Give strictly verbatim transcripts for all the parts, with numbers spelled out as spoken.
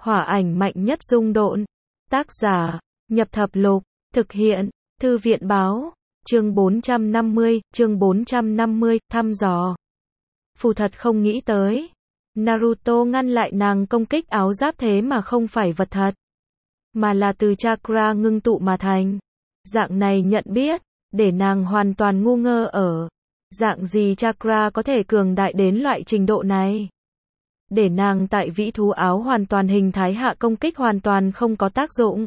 Hỏa ảnh mạnh nhất dung độn. Tác giả, Nhập Thập Lục, thực hiện, Thư viện báo, chương bốn trăm năm mươi, chương bốn trăm năm mươi, thăm dò. Phù thật không nghĩ tới. Naruto ngăn lại nàng công kích áo giáp thế mà không phải vật thật, mà là từ chakra ngưng tụ mà thành. Dạng này nhận biết, để nàng hoàn toàn ngu ngơ ở. Dạng gì chakra có thể cường đại đến loại trình độ này? Để nàng tại vĩ thú áo hoàn toàn hình thái hạ công kích hoàn toàn không có tác dụng.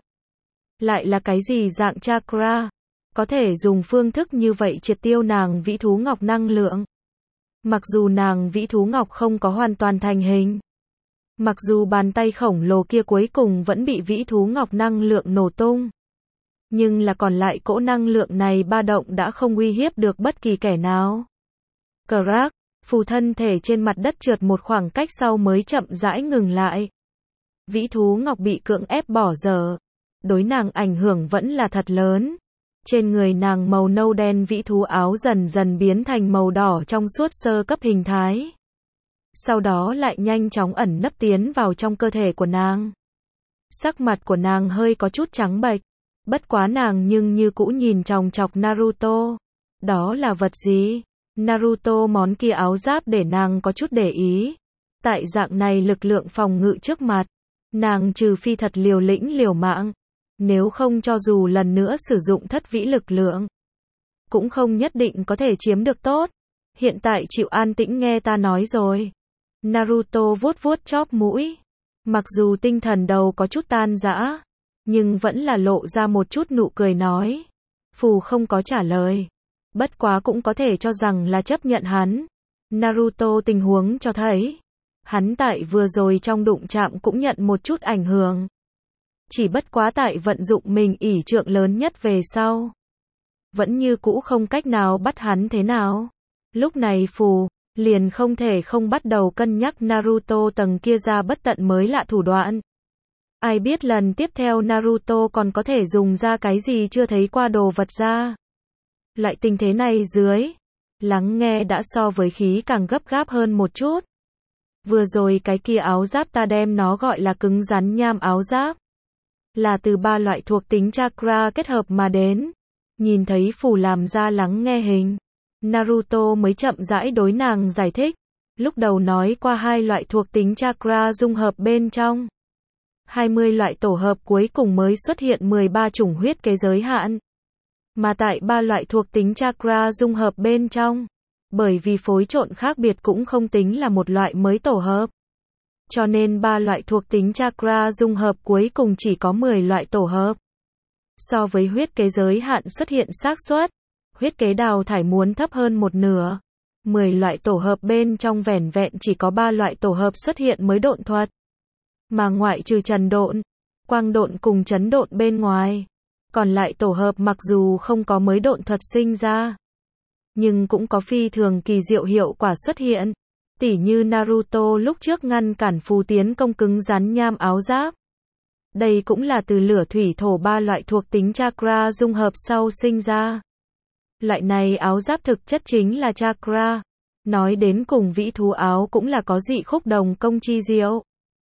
Lại là cái gì dạng chakra? Có thể dùng phương thức như vậy triệt tiêu nàng vĩ thú ngọc năng lượng. Mặc dù nàng vĩ thú ngọc không có hoàn toàn thành hình. Mặc dù bàn tay khổng lồ kia cuối cùng vẫn bị vĩ thú ngọc năng lượng nổ tung. Nhưng là còn lại cỗ năng lượng này ba động đã không uy hiếp được bất kỳ kẻ nào. Crack, phù thân thể trên mặt đất trượt một khoảng cách sau mới chậm rãi ngừng lại. Vĩ thú ngọc bị cưỡng ép bỏ dở. Đối nàng ảnh hưởng vẫn là thật lớn. Trên người nàng màu nâu đen vĩ thú áo dần dần biến thành màu đỏ trong suốt sơ cấp hình thái. Sau đó lại nhanh chóng ẩn nấp tiến vào trong cơ thể của nàng. Sắc mặt của nàng hơi có chút trắng bệch. Bất quá nàng nhưng như cũ nhìn chòng chọc Naruto. Đó là vật gì? Naruto món kia áo giáp để nàng có chút để ý. Tại dạng này lực lượng phòng ngự trước mặt, nàng trừ phi thật liều lĩnh liều mạng. Nếu không cho dù lần nữa sử dụng thất vĩ lực lượng, cũng không nhất định có thể chiếm được tốt. Hiện tại chịu an tĩnh nghe ta nói rồi. Naruto vuốt vuốt chóp mũi. Mặc dù tinh thần đầu có chút tan rã, nhưng vẫn là lộ ra một chút nụ cười nói. Phù không có trả lời. Bất quá cũng có thể cho rằng là chấp nhận hắn. Naruto tình huống cho thấy, hắn tại vừa rồi trong đụng chạm cũng nhận một chút ảnh hưởng. Chỉ bất quá tại vận dụng mình ỷ trượng lớn nhất về sau, vẫn như cũ không cách nào bắt hắn thế nào. Lúc này phù, liền không thể không bắt đầu cân nhắc Naruto tầng kia ra bất tận mới lạ thủ đoạn. Ai biết lần tiếp theo Naruto còn có thể dùng ra cái gì chưa thấy qua đồ vật ra. Loại tình thế này dưới, lắng nghe đã so với khí càng gấp gáp hơn một chút. Vừa rồi cái kia áo giáp ta đem nó gọi là cứng rắn nham áo giáp. Là từ ba loại thuộc tính chakra kết hợp mà đến. Nhìn thấy phù làm ra lắng nghe hình, Naruto mới chậm rãi đối nàng giải thích. Lúc đầu nói qua hai loại thuộc tính chakra dung hợp bên trong. hai mươi loại tổ hợp cuối cùng mới xuất hiện mười ba chủng huyết kế giới hạn. Mà tại ba loại thuộc tính chakra dung hợp bên trong, bởi vì phối trộn khác biệt cũng không tính là một loại mới tổ hợp. Cho nên ba loại thuộc tính chakra dung hợp cuối cùng chỉ có mười loại tổ hợp. So với huyết kế giới hạn xuất hiện xác suất, huyết kế đào thải muốn thấp hơn một nửa. mười loại tổ hợp bên trong vẻn vẹn chỉ có ba loại tổ hợp xuất hiện mới độn thuật. Mà ngoại trừ trần độn, quang độn cùng chấn độn bên ngoài, còn lại tổ hợp mặc dù không có mới độn thuật sinh ra, nhưng cũng có phi thường kỳ diệu hiệu quả xuất hiện. Tỉ như Naruto lúc trước ngăn cản phù tiến công cứng rắn nham áo giáp. Đây cũng là từ lửa thủy thổ ba loại thuộc tính chakra dung hợp sau sinh ra. Loại này áo giáp thực chất chính là chakra. Nói đến cùng vĩ thú áo cũng là có dị khúc đồng công chi diệu.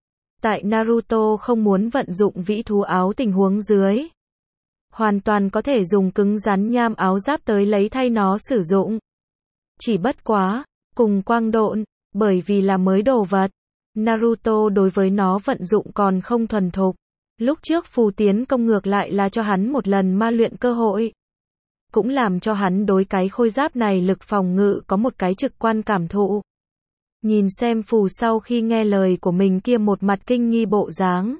Tại Naruto không muốn vận dụng vĩ thú áo tình huống dưới, hoàn toàn có thể dùng cứng rắn nham áo giáp tới lấy thay nó sử dụng. Chỉ bất quá, cùng quang độn, bởi vì là mới đồ vật, Naruto đối với nó vận dụng còn không thuần thục. Lúc trước phù tiến công ngược lại là cho hắn một lần ma luyện cơ hội. Cũng làm cho hắn đối cái khôi giáp này lực phòng ngự có một cái trực quan cảm thụ. Nhìn xem phù sau khi nghe lời của mình kia một mặt kinh nghi bộ dáng,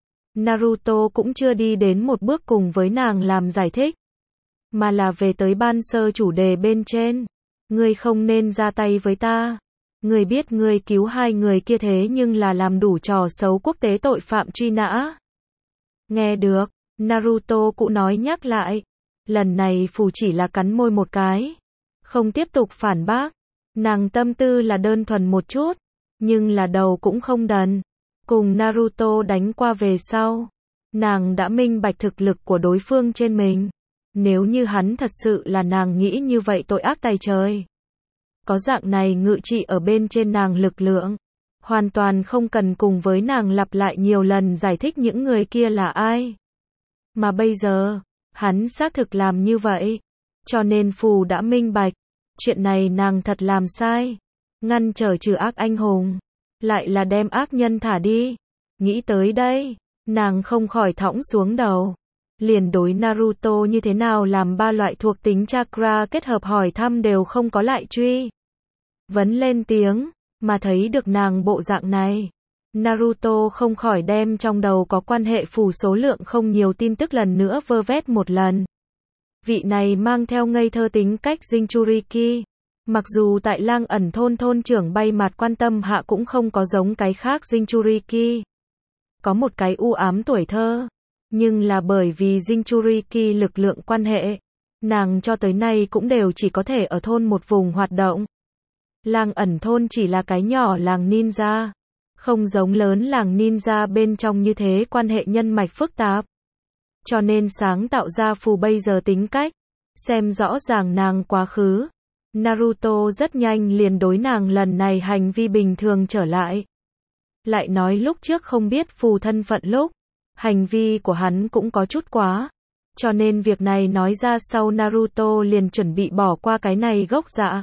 Naruto cũng chưa đi đến một bước cùng với nàng làm giải thích, mà là về tới ban sơ chủ đề bên trên. Ngươi không nên ra tay với ta. Ngươi biết ngươi cứu hai người kia thế nhưng là làm đủ trò xấu quốc tế tội phạm truy nã. Nghe được, Naruto cũng nói nhắc lại. Lần này phù chỉ là cắn môi một cái, không tiếp tục phản bác. Nàng tâm tư là đơn thuần một chút, nhưng là đầu cũng không đần. Cùng Naruto đánh qua về sau, nàng đã minh bạch thực lực của đối phương trên mình. Nếu như hắn thật sự là nàng nghĩ như vậy tội ác tày trời, có dạng này ngự trị ở bên trên nàng lực lượng, hoàn toàn không cần cùng với nàng lặp lại nhiều lần giải thích những người kia là ai. Mà bây giờ, hắn xác thực làm như vậy. Cho nên phù đã minh bạch, chuyện này nàng thật làm sai. Ngăn trở trừ ác anh hùng, lại là đem ác nhân thả đi. Nghĩ tới đây, nàng không khỏi thõng xuống đầu. Liền đối Naruto như thế nào làm ba loại thuộc tính chakra kết hợp hỏi thăm đều không có lại truy. Vấn lên tiếng, mà thấy được nàng bộ dạng này. Naruto không khỏi đem trong đầu có quan hệ phù số lượng không nhiều tin tức lần nữa vơ vét một lần. Vị này mang theo ngây thơ tính cách Jinchuriki. Mặc dù tại Lang Ẩn thôn thôn trưởng bay mặt quan tâm hạ cũng không có giống cái khác Jinchuriki. Có một cái u ám tuổi thơ. Nhưng là bởi vì Jinchuriki lực lượng quan hệ, nàng cho tới nay cũng đều chỉ có thể ở thôn một vùng hoạt động. Lang Ẩn thôn chỉ là cái nhỏ làng ninja. Không giống lớn làng ninja bên trong như thế quan hệ nhân mạch phức tạp. Cho nên sáng tạo ra phù bây giờ tính cách. Xem rõ ràng nàng quá khứ. Naruto rất nhanh liền đối nàng lần này hành vi bình thường trở lại. Lại nói lúc trước không biết phù thân phận lúc. Hành vi của hắn cũng có chút quá. Cho nên việc này nói ra sau Naruto liền chuẩn bị bỏ qua cái này gốc dạ.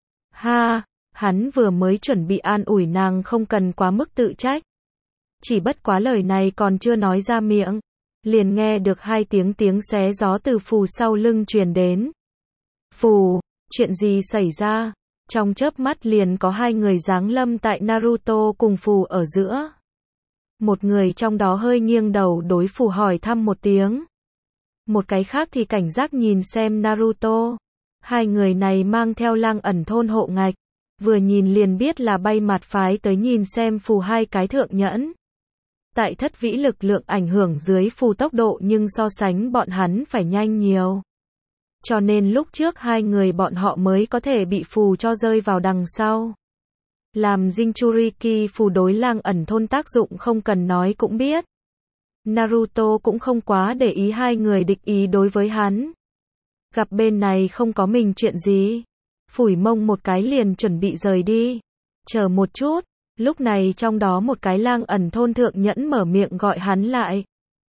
Ha, hắn vừa mới chuẩn bị an ủi nàng không cần quá mức tự trách. Chỉ bất quá lời này còn chưa nói ra miệng. Liền nghe được hai tiếng tiếng xé gió từ phù sau lưng truyền đến. Phù, chuyện gì xảy ra? Trong chớp mắt liền có hai người giáng lâm tại Naruto cùng phù ở giữa. Một người trong đó hơi nghiêng đầu đối phù hỏi thăm một tiếng. Một cái khác thì cảnh giác nhìn xem Naruto. Hai người này mang theo Lang Ẩn thôn hộ ngạch. Vừa nhìn liền biết là bay mặt phái tới nhìn xem phù hai cái thượng nhẫn. Tại thất vĩ lực lượng ảnh hưởng dưới phù tốc độ nhưng so sánh bọn hắn phải nhanh nhiều. Cho nên lúc trước hai người bọn họ mới có thể bị phù cho rơi vào đằng sau. Làm Jinchuriki phù đối Lang Ẩn thôn tác dụng không cần nói cũng biết. Naruto cũng không quá để ý hai người địch ý đối với hắn. Gặp bên này không có mình chuyện gì. Phủi mông một cái liền chuẩn bị rời đi. Chờ một chút, lúc này trong đó một cái Lang Ẩn thôn thượng nhẫn mở miệng gọi hắn lại.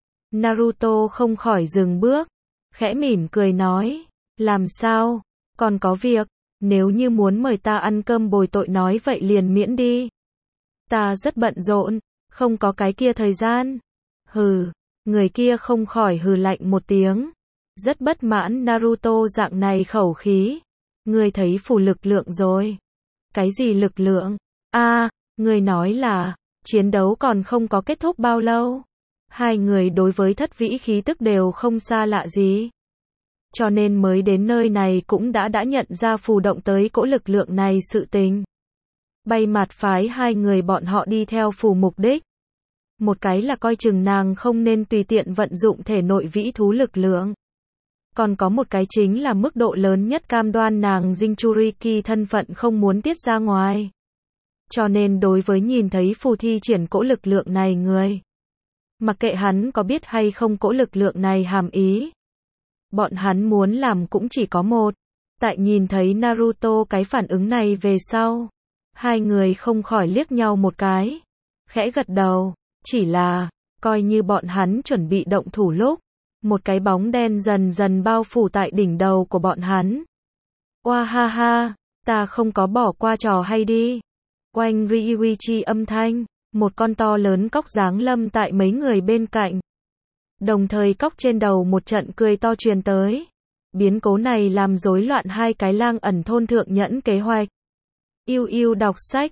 Naruto không khỏi dừng bước, khẽ mỉm cười nói, làm sao, còn có việc, nếu như muốn mời ta ăn cơm bồi tội nói vậy liền miễn đi. Ta rất bận rộn, không có cái kia thời gian. Hừ, người kia không khỏi hừ lạnh một tiếng. Rất bất mãn Naruto dạng này khẩu khí. Ngươi thấy phù lực lượng rồi. Cái gì lực lượng? A, à, ngươi nói là, chiến đấu còn không có kết thúc bao lâu. Hai người đối với thất vĩ khí tức đều không xa lạ gì. Cho nên mới đến nơi này cũng đã đã nhận ra phù động tới cỗ lực lượng này sự tình. Bay mặt phái hai người bọn họ đi theo phù mục đích. Một cái là coi chừng nàng không nên tùy tiện vận dụng thể nội vĩ thú lực lượng. Còn có một cái chính là mức độ lớn nhất cam đoan nàng Jinchuriki thân phận không muốn tiết ra ngoài. Cho nên đối với nhìn thấy phù thi triển cỗ lực lượng này người. Mặc kệ hắn có biết hay không cỗ lực lượng này hàm ý. Bọn hắn muốn làm cũng chỉ có một. Tại nhìn thấy Naruto cái phản ứng này về sau. Hai người không khỏi liếc nhau một cái. Khẽ gật đầu. Chỉ là, coi như bọn hắn chuẩn bị động thủ lúc. Một cái bóng đen dần dần bao phủ tại đỉnh đầu của bọn hắn. Oa ha ha, ta không có bỏ qua trò hay đi. Oanh Ryuichi âm thanh, một con to lớn cóc giáng lâm tại mấy người bên cạnh. Đồng thời cóc trên đầu một trận cười to truyền tới. Biến cố này làm rối loạn hai cái Lang Ẩn thôn thượng nhẫn kế hoạch. Yêu yêu đọc sách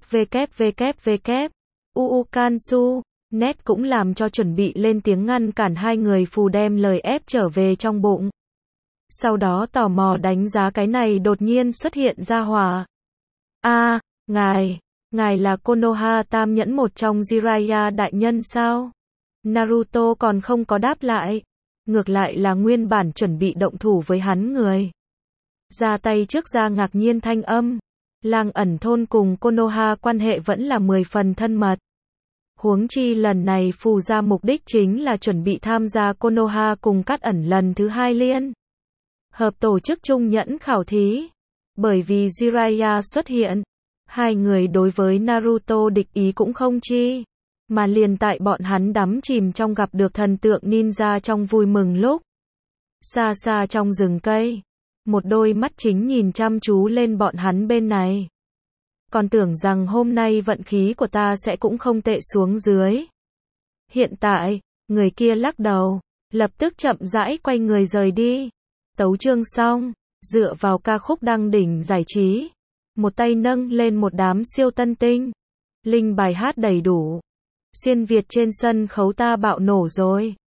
www. Uukansu. Net cũng làm cho chuẩn bị lên tiếng ngăn cản hai người phù đem lời ép trở về trong bụng. Sau đó tò mò đánh giá cái này đột nhiên xuất hiện ra hỏa. A, à, ngài, ngài là Konoha tam nhẫn một trong Jiraiya đại nhân sao? Naruto còn không có đáp lại. Ngược lại là nguyên bản chuẩn bị động thủ với hắn người. Ra tay trước ra ngạc nhiên thanh âm. Lang Ẩn thôn cùng Konoha quan hệ vẫn là mười phần thân mật. Huống chi lần này phù ra mục đích chính là chuẩn bị tham gia Konoha cùng Cát Ẩn lần thứ hai liên. Hợp tổ chức chung nhẫn khảo thí. Bởi vì Jiraiya xuất hiện. Hai người đối với Naruto địch ý cũng không chi, mà liền tại bọn hắn đắm chìm trong gặp được thần tượng ninja trong vui mừng lúc. Xa xa trong rừng cây, một đôi mắt chính nhìn chăm chú lên bọn hắn bên này. Còn tưởng rằng hôm nay vận khí của ta sẽ cũng không tệ xuống dưới. Hiện tại, người kia lắc đầu, lập tức chậm rãi quay người rời đi. Tấu chương xong, dựa vào ca khúc đăng đỉnh giải trí. Một tay nâng lên một đám siêu tân tinh. Linh bài hát đầy đủ. Xuyên Việt trên sân khấu ta bạo nổ rồi.